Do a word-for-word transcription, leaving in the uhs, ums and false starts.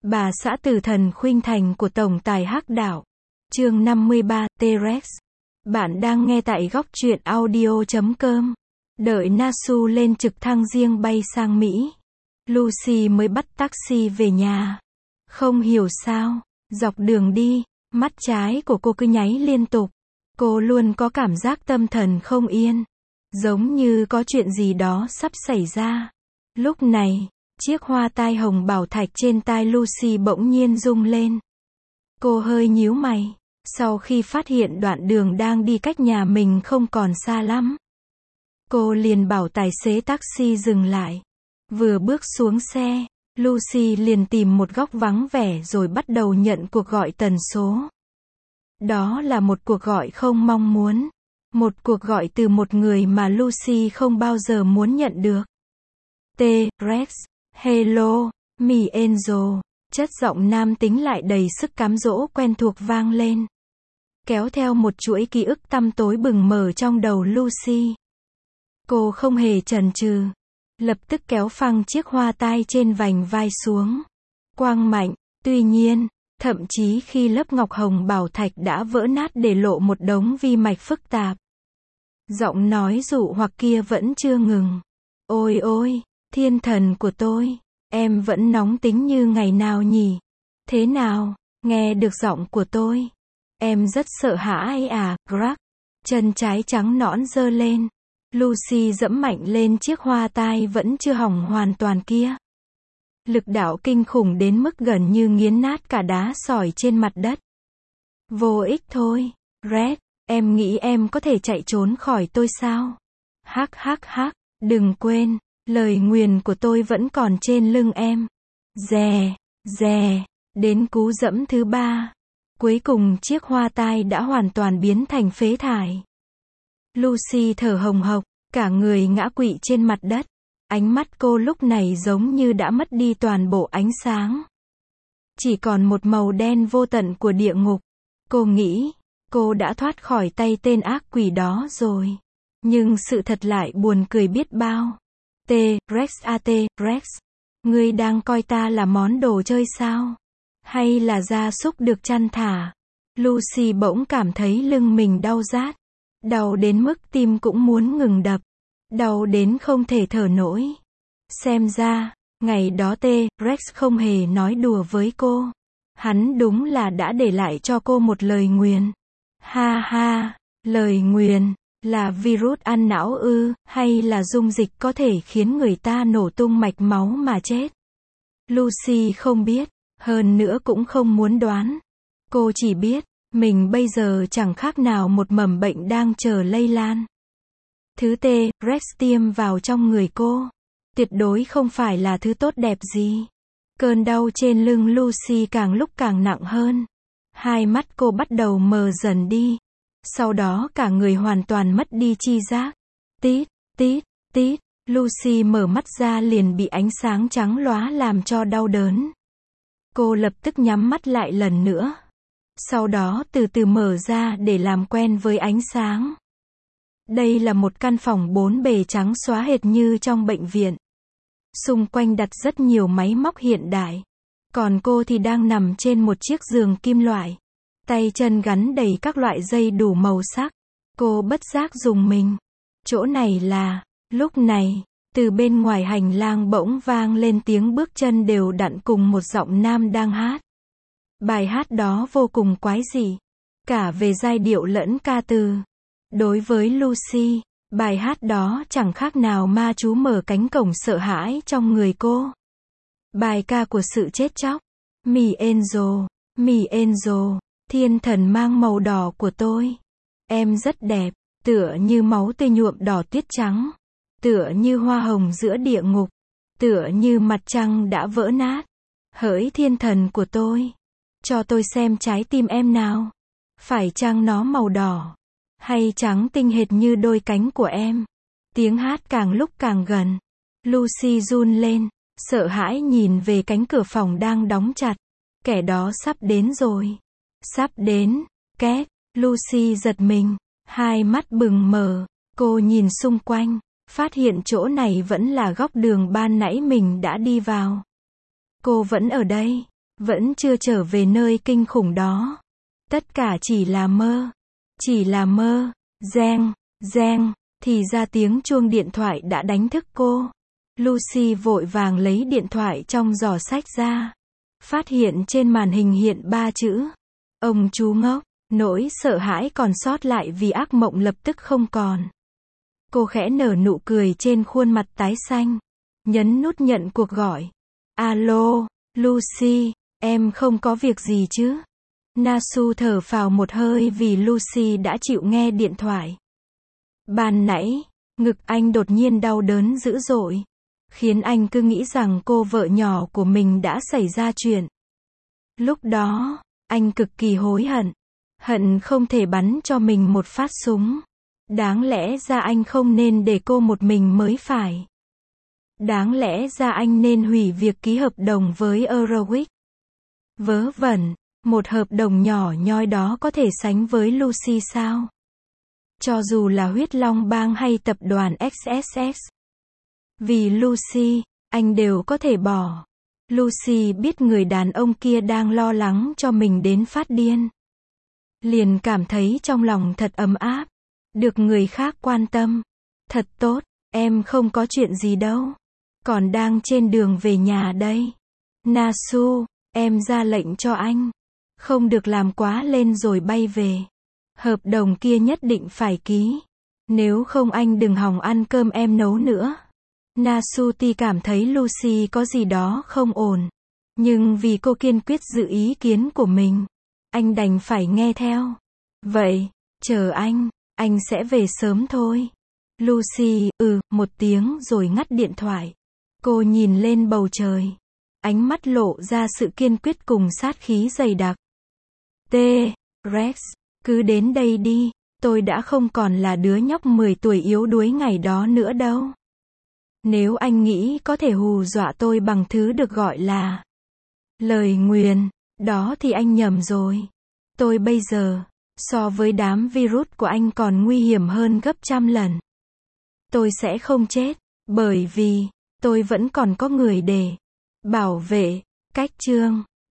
Bà xã tử thần khuynh thành của tổng tài Hắc Đạo. Chương năm mươi ba, T-Rex. Bạn đang nghe tại góc truyện audio chấm com. Đợi Nasu lên trực thăng riêng bay sang Mỹ, Lucy mới bắt taxi về nhà. Không hiểu sao, dọc đường đi, mắt trái của cô cứ nháy liên tục. Cô luôn có cảm giác tâm thần không yên, giống như có chuyện gì đó sắp xảy ra. Lúc này, chiếc hoa tai hồng bảo thạch trên tai Lucy bỗng nhiên rung lên. Cô hơi nhíu mày, sau khi phát hiện đoạn đường đang đi cách nhà mình không còn xa lắm. Cô liền bảo tài xế taxi dừng lại. Vừa bước xuống xe, Lucy liền tìm một góc vắng vẻ rồi bắt đầu nhận cuộc gọi tần số. Đó là một cuộc gọi không mong muốn. Một cuộc gọi từ một người mà Lucy không bao giờ muốn nhận được. T-Rex, hello, me Angel. Chất giọng nam tính lại đầy sức cám dỗ quen thuộc vang lên, kéo theo một chuỗi ký ức tăm tối bừng mờ trong đầu Lucy. Cô không hề chần chừ, lập tức kéo phăng chiếc hoa tai trên vành vai xuống. Quang mạnh, tuy nhiên, thậm chí khi lớp ngọc hồng bảo thạch đã vỡ nát để lộ một đống vi mạch phức tạp. Giọng nói dụ hoặc kia vẫn chưa ngừng. Ôi ôi, thiên thần của tôi, em vẫn nóng tính như ngày nào nhỉ? Thế nào, nghe được giọng của tôi? Em rất sợ hãi à, Greg. Chân trái trắng nõn giơ lên. Lucy dẫm mạnh lên chiếc hoa tai vẫn chưa hỏng hoàn toàn kia. Lực đạo kinh khủng đến mức gần như nghiến nát cả đá sỏi trên mặt đất. Vô ích thôi, Red, em nghĩ em có thể chạy trốn khỏi tôi sao? Hắc hắc hắc, đừng quên, lời nguyền của tôi vẫn còn trên lưng em. Dè, dè, đến cú dẫm thứ ba. Cuối cùng chiếc hoa tai đã hoàn toàn biến thành phế thải. Lucy thở hồng hộc, cả người ngã quỵ trên mặt đất. Ánh mắt cô lúc này giống như đã mất đi toàn bộ ánh sáng. Chỉ còn một màu đen vô tận của địa ngục. Cô nghĩ, cô đã thoát khỏi tay tên ác quỷ đó rồi. Nhưng sự thật lại buồn cười biết bao. T-Rex a T-Rex. Ngươi đang coi ta là món đồ chơi sao? Hay là gia súc được chăn thả? Lucy bỗng cảm thấy lưng mình đau rát. Đau đến mức tim cũng muốn ngừng đập. Đau đến không thể thở nổi. Xem ra, ngày đó T-Rex không hề nói đùa với cô. Hắn đúng là đã để lại cho cô một lời nguyền. Ha ha, lời nguyền, là virus ăn não ư, hay là dung dịch có thể khiến người ta nổ tung mạch máu mà chết? Lucy không biết, hơn nữa cũng không muốn đoán. Cô chỉ biết, mình bây giờ chẳng khác nào một mầm bệnh đang chờ lây lan. Thứ T-Rex tiêm vào trong người cô, tuyệt đối không phải là thứ tốt đẹp gì. Cơn đau trên lưng Lucy càng lúc càng nặng hơn. Hai mắt cô bắt đầu mờ dần đi. Sau đó cả người hoàn toàn mất đi chi giác. Tít, tít, tít, Lucy mở mắt ra liền bị ánh sáng trắng lóa làm cho đau đớn. Cô lập tức nhắm mắt lại lần nữa. Sau đó từ từ mở ra để làm quen với ánh sáng. Đây là một căn phòng bốn bề trắng xóa hệt như trong bệnh viện. Xung quanh đặt rất nhiều máy móc hiện đại. Còn cô thì đang nằm trên một chiếc giường kim loại. Tay chân gắn đầy các loại dây đủ màu sắc. Cô bất giác rùng mình. Chỗ này là... Lúc này, từ bên ngoài hành lang bỗng vang lên tiếng bước chân đều đặn cùng một giọng nam đang hát. Bài hát đó vô cùng quái dị. Cả về giai điệu lẫn ca từ. Đối với Lucy, bài hát đó chẳng khác nào ma chú mở cánh cổng sợ hãi trong người cô. Bài ca của sự chết chóc. Me Angel, me Angel, thiên thần mang màu đỏ của tôi. Em rất đẹp, tựa như máu tươi nhuộm đỏ tuyết trắng. Tựa như hoa hồng giữa địa ngục. Tựa như mặt trăng đã vỡ nát. Hỡi thiên thần của tôi, cho tôi xem trái tim em nào. Phải chăng nó màu đỏ? Hay trắng tinh hệt như đôi cánh của em? Tiếng hát càng lúc càng gần. Lucy run lên, sợ hãi nhìn về cánh cửa phòng đang đóng chặt. Kẻ đó sắp đến rồi. Sắp đến. Két. Lucy giật mình. Hai mắt bừng mờ. Cô nhìn xung quanh. Phát hiện chỗ này vẫn là góc đường ban nãy mình đã đi vào. Cô vẫn ở đây. Vẫn chưa trở về nơi kinh khủng đó. Tất cả chỉ là mơ. Chỉ là mơ. Reng, reng, thì ra tiếng chuông điện thoại đã đánh thức cô. Lucy vội vàng lấy điện thoại trong giỏ sách ra. Phát hiện trên màn hình hiện ba chữ. Ông chú ngốc. Nỗi sợ hãi còn sót lại vì ác mộng lập tức không còn. Cô khẽ nở nụ cười trên khuôn mặt tái xanh. Nhấn nút nhận cuộc gọi. Alo, Lucy, em không có việc gì chứ? Nasu thở phào một hơi vì Lucy đã chịu nghe điện thoại. Ban nãy, ngực anh đột nhiên đau đớn dữ dội, khiến anh cứ nghĩ rằng cô vợ nhỏ của mình đã xảy ra chuyện. Lúc đó, anh cực kỳ hối hận. Hận không thể bắn cho mình một phát súng. Đáng lẽ ra anh không nên để cô một mình mới phải. Đáng lẽ ra anh nên hủy việc ký hợp đồng với Eurowick. Vớ vẩn, một hợp đồng nhỏ nhoi đó có thể sánh với Lucy sao? Cho dù là huyết long bang hay tập đoàn ích ét ét. Vì Lucy, anh đều có thể bỏ. Lucy biết người đàn ông kia đang lo lắng cho mình đến phát điên. Liền cảm thấy trong lòng thật ấm áp. Được người khác quan tâm. Thật tốt, em không có chuyện gì đâu. Còn đang trên đường về nhà đây. Nasu, em ra lệnh cho anh. Không được làm quá lên rồi bay về. Hợp đồng kia nhất định phải ký. Nếu không anh đừng hòng ăn cơm em nấu nữa. Nasuti cảm thấy Lucy có gì đó không ổn. Nhưng vì cô kiên quyết giữ ý kiến của mình, anh đành phải nghe theo. Vậy, chờ anh, anh sẽ về sớm thôi. Lucy, ừ, một tiếng rồi ngắt điện thoại. Cô nhìn lên bầu trời. Ánh mắt lộ ra sự kiên quyết cùng sát khí dày đặc. T. Rex, cứ đến đây đi, tôi đã không còn là đứa nhóc mười tuổi yếu đuối ngày đó nữa đâu. Nếu anh nghĩ có thể hù dọa tôi bằng thứ được gọi là lời nguyền, đó thì anh nhầm rồi. Tôi bây giờ, so với đám virus của anh còn nguy hiểm hơn gấp trăm lần. Tôi sẽ không chết, bởi vì tôi vẫn còn có người để bảo vệ. Cách chương